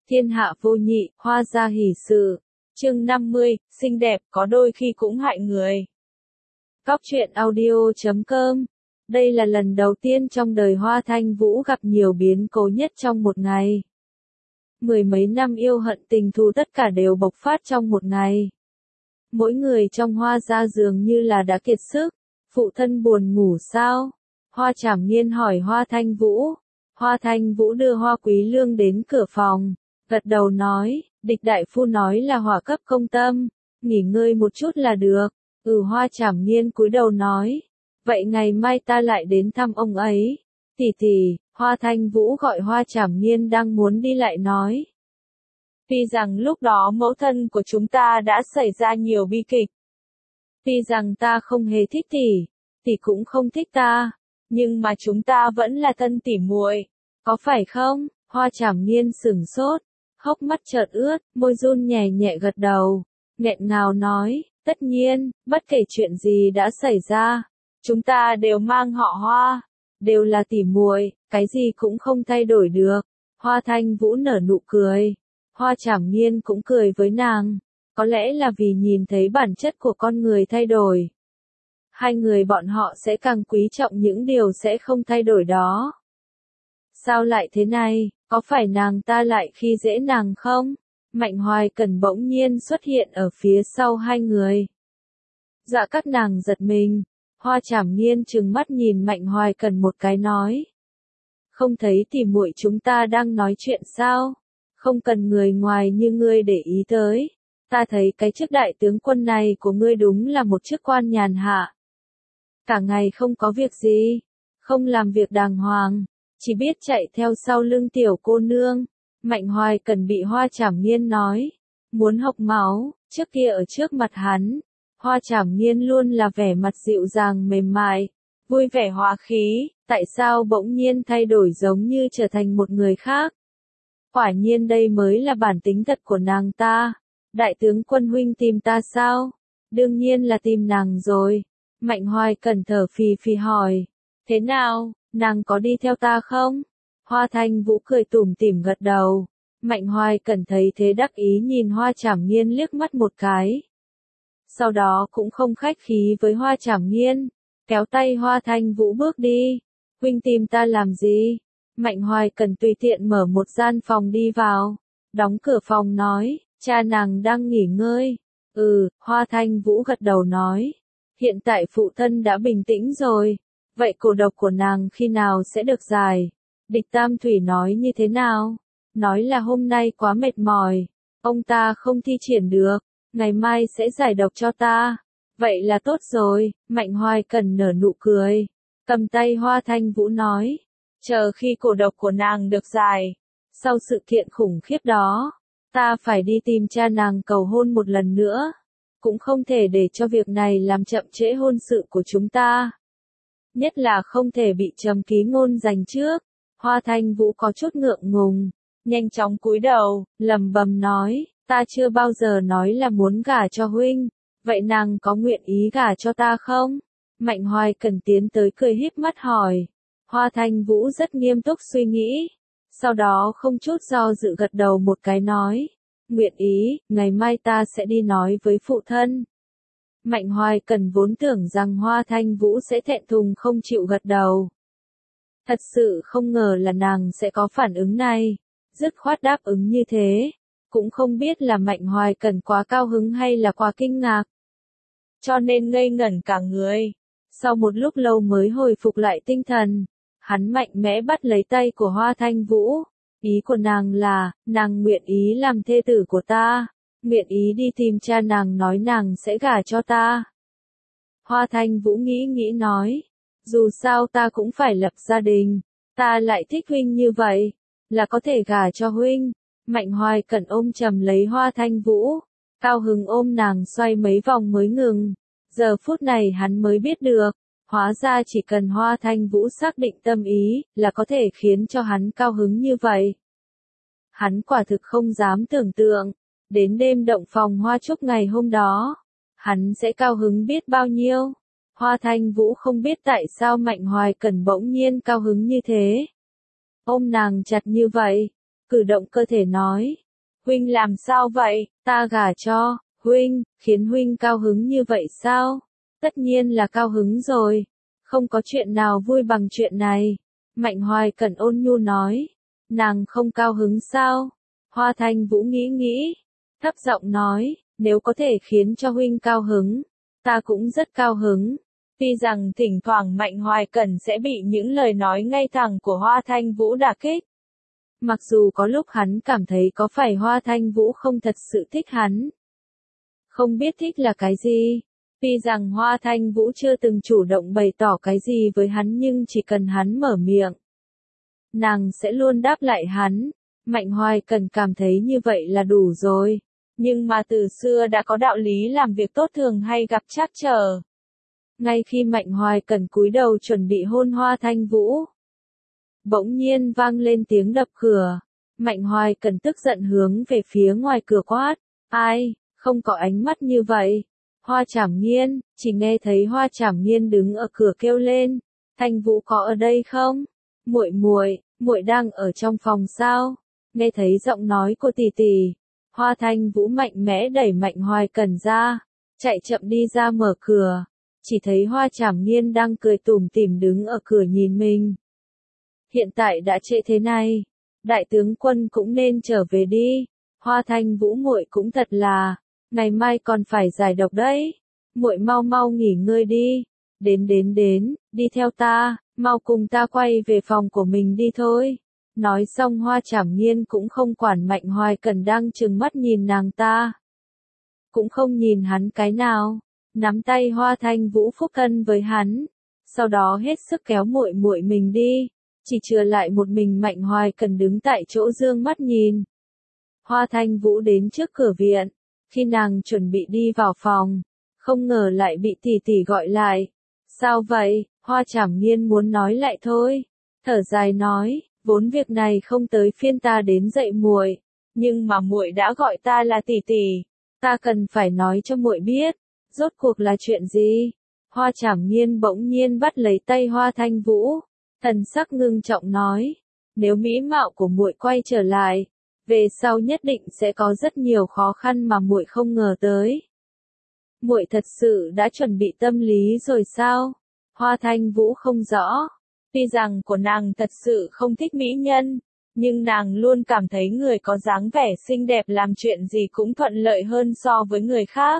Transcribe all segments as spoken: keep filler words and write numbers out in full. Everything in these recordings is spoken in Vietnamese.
Thiên hạ vô nhị, hoa gia hỷ sự. Chương năm mươi, xinh đẹp có đôi khi cũng hại người. Góc truyện audio chấm com. Đây là lần đầu tiên trong đời Hoa Thanh Vũ gặp nhiều biến cố nhất trong một ngày. Mười mấy năm yêu hận tình thù tất cả đều bộc phát trong một ngày. Mỗi người trong Hoa gia dường như là đã kiệt sức. Phụ thân buồn ngủ sao? Hoa Trảm Nghiên hỏi Hoa Thanh Vũ. Hoa Thanh Vũ đưa Hoa Quý Lương đến cửa phòng, gật đầu nói, địch đại phu nói là hỏa cấp công tâm, nghỉ ngơi một chút là được. Ừ, Hoa Trảm Nghiên cúi đầu nói, vậy ngày mai ta lại đến thăm ông ấy. Tỷ tỷ, Hoa Thanh Vũ gọi Hoa Trảm Nghiên đang muốn đi lại nói. Tuy rằng lúc đó mẫu thân của chúng ta đã xảy ra nhiều bi kịch. Tuy rằng ta không hề thích tỷ, tỷ cũng không thích ta, nhưng mà chúng ta vẫn là thân tỉ muội, có phải không? Hoa Trảm Nghiên sửng sốt, hốc mắt chợt ướt, môi run nhẹ nhẹ gật đầu, nghẹn ngào nói, tất nhiên, bất kể chuyện gì đã xảy ra, chúng ta đều mang họ Hoa, đều là tỉ muội, cái gì cũng không thay đổi được. Hoa Thanh Vũ nở nụ cười, Hoa Trảm Nghiên cũng cười với nàng, có lẽ là vì nhìn thấy bản chất của con người thay đổi. Hai người bọn họ sẽ càng quý trọng những điều sẽ không thay đổi đó. Sao lại thế này, có phải nàng ta lại khi dễ nàng không? Mạnh Hoài Cẩn bỗng nhiên xuất hiện ở phía sau hai người. Dạ các nàng giật mình, Hoa Trảm Nghiên trừng mắt nhìn Mạnh Hoài Cẩn một cái nói. Không thấy tỉ muội chúng ta đang nói chuyện sao? Không cần người ngoài như ngươi để ý tới. Ta thấy cái chức đại tướng quân này của ngươi đúng là một chức quan nhàn hạ. Cả ngày không có việc gì, không làm việc đàng hoàng, chỉ biết chạy theo sau lưng tiểu cô nương. Mạnh Hoài Cẩn bị Hoa Trảm Nghiên nói, muốn hộc máu. Trước kia ở trước mặt hắn, Hoa Trảm Nghiên luôn là vẻ mặt dịu dàng mềm mại, vui vẻ hòa khí, tại sao bỗng nhiên thay đổi giống như trở thành một người khác? Quả nhiên đây mới là bản tính thật của nàng ta. Đại tướng quân huynh tìm ta sao? Đương nhiên là tìm nàng rồi. Mạnh Hoài Cẩn thở phì phì hỏi, thế nào, nàng có đi theo ta không? Hoa Thanh Vũ cười tủm tỉm gật đầu. Mạnh Hoài Cẩn thấy thế đắc ý nhìn Hoa Trảm Nghiên liếc mắt một cái. Sau đó cũng không khách khí với Hoa Trảm Nghiên, kéo tay Hoa Thanh Vũ bước đi. Huynh tìm ta làm gì? Mạnh Hoài Cẩn tùy tiện mở một gian phòng đi vào, đóng cửa phòng nói, cha nàng đang nghỉ ngơi. Ừ, Hoa Thanh Vũ gật đầu nói. Hiện tại phụ thân đã bình tĩnh rồi, vậy cổ độc của nàng khi nào sẽ được giải? Địch Tam Thủy nói như thế nào? Nói là hôm nay quá mệt mỏi, ông ta không thi triển được, ngày mai sẽ giải độc cho ta. Vậy là tốt rồi, Mạnh Hoài Cẩn nở nụ cười, cầm tay Hoa Thanh Vũ nói, chờ khi cổ độc của nàng được giải, sau sự kiện khủng khiếp đó, ta phải đi tìm cha nàng cầu hôn một lần nữa. Cũng không thể để cho việc này làm chậm trễ hôn sự của chúng ta. Nhất là không thể bị Trầm Ký Ngôn giành trước. Hoa Thanh Vũ có chút ngượng ngùng, nhanh chóng cúi đầu, lẩm bẩm nói, ta chưa bao giờ nói là muốn gả cho huynh, vậy nàng có nguyện ý gả cho ta không? Mạnh Hoài Cẩn tiến tới cười híp mắt hỏi. Hoa Thanh Vũ rất nghiêm túc suy nghĩ, sau đó không chút do dự gật đầu một cái nói. Nguyện ý, ngày mai ta sẽ đi nói với phụ thân. Mạnh Hoài Cẩn vốn tưởng rằng Hoa Thanh Vũ sẽ thẹn thùng không chịu gật đầu. Thật sự không ngờ là nàng sẽ có phản ứng này, dứt khoát đáp ứng như thế. Cũng không biết là Mạnh Hoài Cẩn quá cao hứng hay là quá kinh ngạc. Cho nên ngây ngẩn cả người. Sau một lúc lâu mới hồi phục lại tinh thần, hắn mạnh mẽ bắt lấy tay của Hoa Thanh Vũ. Ý của nàng là, nàng nguyện ý làm thê tử của ta, nguyện ý đi tìm cha nàng nói nàng sẽ gả cho ta. Hoa Thanh Vũ nghĩ nghĩ nói, dù sao ta cũng phải lập gia đình, ta lại thích huynh như vậy, là có thể gả cho huynh. Mạnh Hoài Cẩn ôm chầm lấy Hoa Thanh Vũ, cao hứng ôm nàng xoay mấy vòng mới ngừng. Giờ phút này hắn mới biết được, hóa ra chỉ cần Hoa Thanh Vũ xác định tâm ý, là có thể khiến cho hắn cao hứng như vậy. Hắn quả thực không dám tưởng tượng, đến đêm động phòng hoa trúc ngày hôm đó, hắn sẽ cao hứng biết bao nhiêu. Hoa Thanh Vũ không biết tại sao Mạnh Hoài Cẩn bỗng nhiên cao hứng như thế. Ôm nàng chặt như vậy, cử động cơ thể nói. Huynh làm sao vậy, ta gả cho, huynh, khiến huynh cao hứng như vậy sao? Tất nhiên là cao hứng rồi. Không có chuyện nào vui bằng chuyện này. Mạnh Hoài Cẩn ôn nhu nói. Nàng không cao hứng sao? Hoa Thanh Vũ nghĩ nghĩ. Thấp giọng nói, nếu có thể khiến cho huynh cao hứng, ta cũng rất cao hứng. Tuy rằng thỉnh thoảng Mạnh Hoài Cẩn sẽ bị những lời nói ngay thẳng của Hoa Thanh Vũ đả kích. Mặc dù có lúc hắn cảm thấy có phải Hoa Thanh Vũ không thật sự thích hắn. Không biết thích là cái gì. Tuy rằng Hoa Thanh Vũ chưa từng chủ động bày tỏ cái gì với hắn nhưng chỉ cần hắn mở miệng, nàng sẽ luôn đáp lại hắn. Mạnh Hoài Cẩn cảm thấy như vậy là đủ rồi. Nhưng mà từ xưa đã có đạo lý làm việc tốt thường hay gặp trắc trở. Ngay khi Mạnh Hoài Cẩn cúi đầu chuẩn bị hôn Hoa Thanh Vũ, bỗng nhiên vang lên tiếng đập cửa. Mạnh Hoài Cẩn tức giận hướng về phía ngoài cửa quát. Ai, không có ánh mắt như vậy. Hoa Trảm Nghiên, chỉ nghe thấy Hoa Trảm Nghiên đứng ở cửa kêu lên. Thanh Vũ có ở đây không? Muội muội, muội đang ở trong phòng sao? Nghe thấy giọng nói của tỷ tỷ, Hoa Thanh Vũ mạnh mẽ đẩy Mạnh Hoài Cẩn ra, chạy chậm đi ra mở cửa. Chỉ thấy Hoa Trảm Nghiên đang cười tủm tỉm đứng ở cửa nhìn mình. Hiện tại đã trễ thế này, đại tướng quân cũng nên trở về đi. Hoa Thanh Vũ muội cũng thật là, ngày mai còn phải giải độc đấy. Muội mau mau nghỉ ngơi đi. Đến đến đến, đi theo ta, mau cùng ta quay về phòng của mình đi thôi. Nói xong Hoa Trảm Nghiên cũng không quản Mạnh Hoài Cẩn đang trừng mắt nhìn nàng ta. Cũng không nhìn hắn cái nào, nắm tay Hoa Thanh Vũ phúc thân với hắn. Sau đó hết sức kéo muội muội mình đi. Chỉ chừa lại một mình Mạnh Hoài Cẩn đứng tại chỗ dương mắt nhìn. Hoa Thanh Vũ đến trước cửa viện. Khi nàng chuẩn bị đi vào phòng, không ngờ lại bị tỷ tỷ gọi lại. Sao vậy? Hoa Trảm Nghiên muốn nói lại thôi. Thở dài nói, vốn việc này không tới phiên ta đến dạy muội, nhưng mà muội đã gọi ta là tỷ tỷ, ta cần phải nói cho muội biết, rốt cuộc là chuyện gì? Hoa Trảm Nghiên bỗng nhiên bắt lấy tay Hoa Thanh Vũ, thần sắc ngưng trọng nói, nếu mỹ mạo của muội quay trở lại, về sau nhất định sẽ có rất nhiều khó khăn mà muội không ngờ tới. Muội thật sự đã chuẩn bị tâm lý rồi sao? Hoa Thanh Vũ không rõ. Tuy rằng của nàng thật sự không thích mỹ nhân, nhưng nàng luôn cảm thấy người có dáng vẻ xinh đẹp làm chuyện gì cũng thuận lợi hơn so với người khác.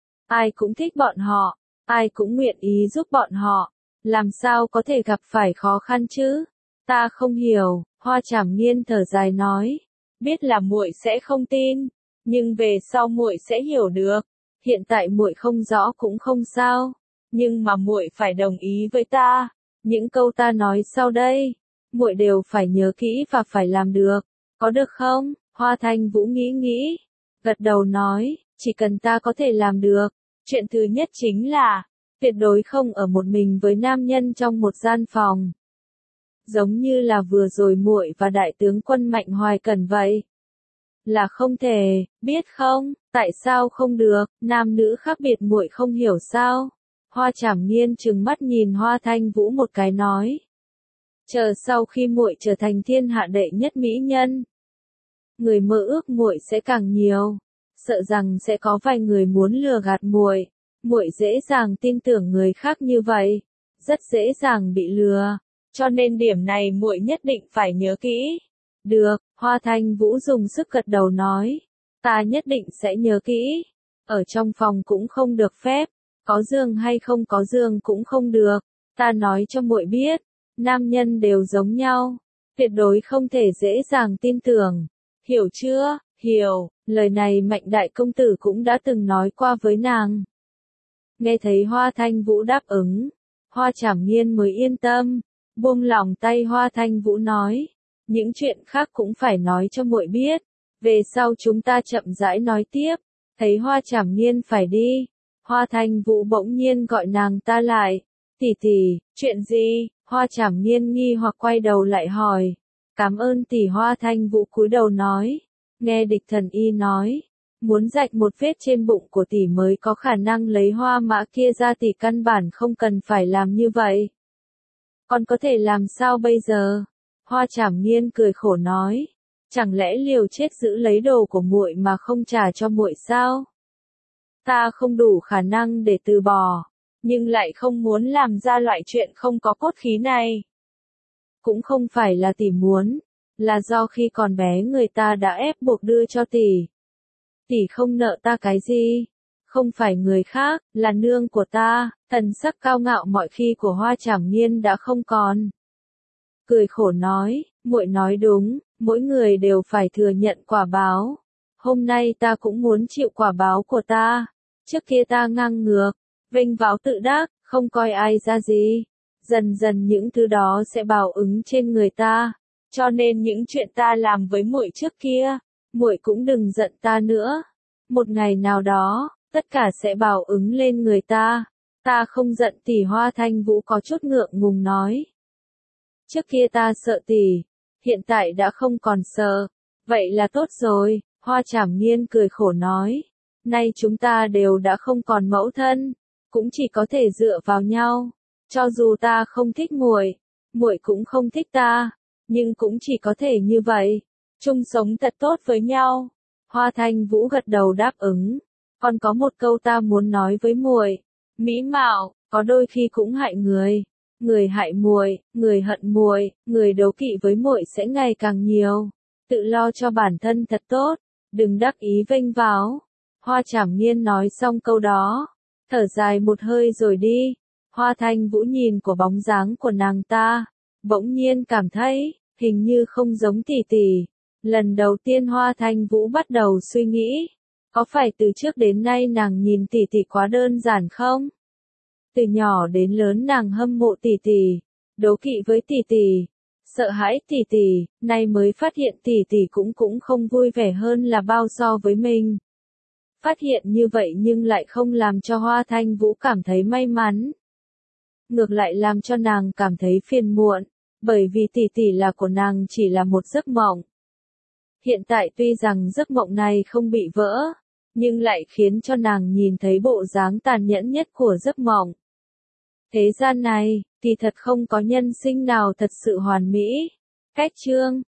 Ai cũng thích bọn họ, ai cũng nguyện ý giúp bọn họ, làm sao có thể gặp phải khó khăn chứ? Ta không hiểu, Hoa Trảm Nghiên thở dài nói, biết là muội sẽ không tin, nhưng về sau muội sẽ hiểu được. Hiện tại muội không rõ cũng không sao, nhưng mà muội phải đồng ý với ta. Những câu ta nói sau đây, muội đều phải nhớ kỹ và phải làm được, có được không? Hoa Thanh Vũ nghĩ nghĩ, gật đầu nói, chỉ cần ta có thể làm được, chuyện thứ nhất chính là, tuyệt đối không ở một mình với nam nhân trong một gian phòng. Giống như là vừa rồi muội và đại tướng quân Mạnh Hoài Cẩn vậy. Là không thể, biết không, tại sao không được, nam nữ khác biệt muội không hiểu sao? Hoa Trảm Nghiên trừng mắt nhìn Hoa Thanh Vũ một cái nói. Chờ sau khi muội trở thành thiên hạ đệ nhất mỹ nhân, người mơ ước muội sẽ càng nhiều, sợ rằng sẽ có vài người muốn lừa gạt muội, muội dễ dàng tin tưởng người khác như vậy, rất dễ dàng bị lừa, cho nên điểm này muội nhất định phải nhớ kỹ. Được, Hoa Thanh Vũ dùng sức gật đầu nói, ta nhất định sẽ nhớ kỹ. Ở trong phòng cũng không được phép, có giường hay không có giường cũng không được, ta nói cho muội biết, nam nhân đều giống nhau, tuyệt đối không thể dễ dàng tin tưởng. Hiểu chưa? Hiểu, lời này Mạnh đại công tử cũng đã từng nói qua với nàng. Nghe thấy Hoa Thanh Vũ đáp ứng, Hoa Trảm Nghiên mới yên tâm, buông lỏng tay Hoa Thanh Vũ nói, những chuyện khác cũng phải nói cho muội biết, về sau chúng ta chậm rãi nói tiếp. Thấy Hoa Trảm Nghiên phải đi, Hoa Thanh Vũ bỗng nhiên gọi nàng ta lại, tỷ tỷ, chuyện gì? Hoa Trảm Nghiên nghi hoặc quay đầu lại hỏi, cảm ơn tỷ. Hoa Thanh Vũ cúi đầu nói, nghe địch thần y nói, muốn rạch một vết trên bụng của tỷ mới có khả năng lấy hoa mã kia ra, tỷ căn bản không cần phải làm như vậy. Còn có thể làm sao bây giờ? Hoa Trảm Nghiên cười khổ nói, Chẳng lẽ liều chết giữ lấy đồ của muội mà không trả cho muội sao? Ta không đủ khả năng để từ bỏ, nhưng lại không muốn làm ra loại chuyện không có cốt khí này. Cũng không phải là tỷ muốn, là do khi còn bé người ta đã ép buộc đưa cho tỷ. Tỷ không nợ ta cái gì, không phải người khác, là nương của ta. Thần sắc cao ngạo mọi khi của Hoa Trảm Nghiên đã không còn. Cười khổ nói, muội nói đúng, mỗi người đều phải thừa nhận quả báo. Hôm nay ta cũng muốn chịu quả báo của ta. Trước kia ta ngang ngược, vênh váo tự đắc, không coi ai ra gì. Dần dần những thứ đó sẽ báo ứng trên người ta. Cho nên những chuyện ta làm với muội trước kia, muội cũng đừng giận ta nữa. Một ngày nào đó, tất cả sẽ báo ứng lên người ta. Ta không giận tỷ. Hoa Thanh Vũ có chút ngượng ngùng nói. Trước kia ta sợ tỷ, hiện tại đã không còn sợ. Vậy là tốt rồi, Hoa Trảm Nghiên cười khổ nói. Nay chúng ta đều đã không còn mẫu thân, cũng chỉ có thể dựa vào nhau. Cho dù ta không thích muội, muội cũng không thích ta, nhưng cũng chỉ có thể như vậy, chung sống thật tốt với nhau. Hoa Thanh Vũ gật đầu đáp ứng. Còn có một câu ta muốn nói với muội. Mỹ mạo, có đôi khi cũng hại người. Người hại muội, người hận muội, người đố kỵ với muội sẽ ngày càng nhiều. Tự lo cho bản thân thật tốt, đừng đắc ý vênh váo. Hoa Trảm Nghiên nói xong câu đó, thở dài một hơi rồi đi. Hoa Thanh Vũ nhìn của bóng dáng của nàng ta, bỗng nhiên cảm thấy, hình như không giống tỷ tỷ. Lần đầu tiên Hoa Thanh Vũ bắt đầu suy nghĩ, có phải từ trước đến nay nàng nhìn tỷ tỷ quá đơn giản không? Từ nhỏ đến lớn nàng hâm mộ tỷ tỷ, đố kỵ với tỷ tỷ, sợ hãi tỷ tỷ, nay mới phát hiện tỷ tỷ cũng cũng không vui vẻ hơn là bao so với mình. Phát hiện như vậy nhưng lại không làm cho Hoa Thanh Vũ cảm thấy may mắn. Ngược lại làm cho nàng cảm thấy phiền muộn, bởi vì tỷ tỷ là của nàng chỉ là một giấc mộng. Hiện tại tuy rằng giấc mộng này không bị vỡ, nhưng lại khiến cho nàng nhìn thấy bộ dáng tàn nhẫn nhất của giấc mộng. Thế gian này, thì thật không có nhân sinh nào thật sự hoàn mỹ. Cách chương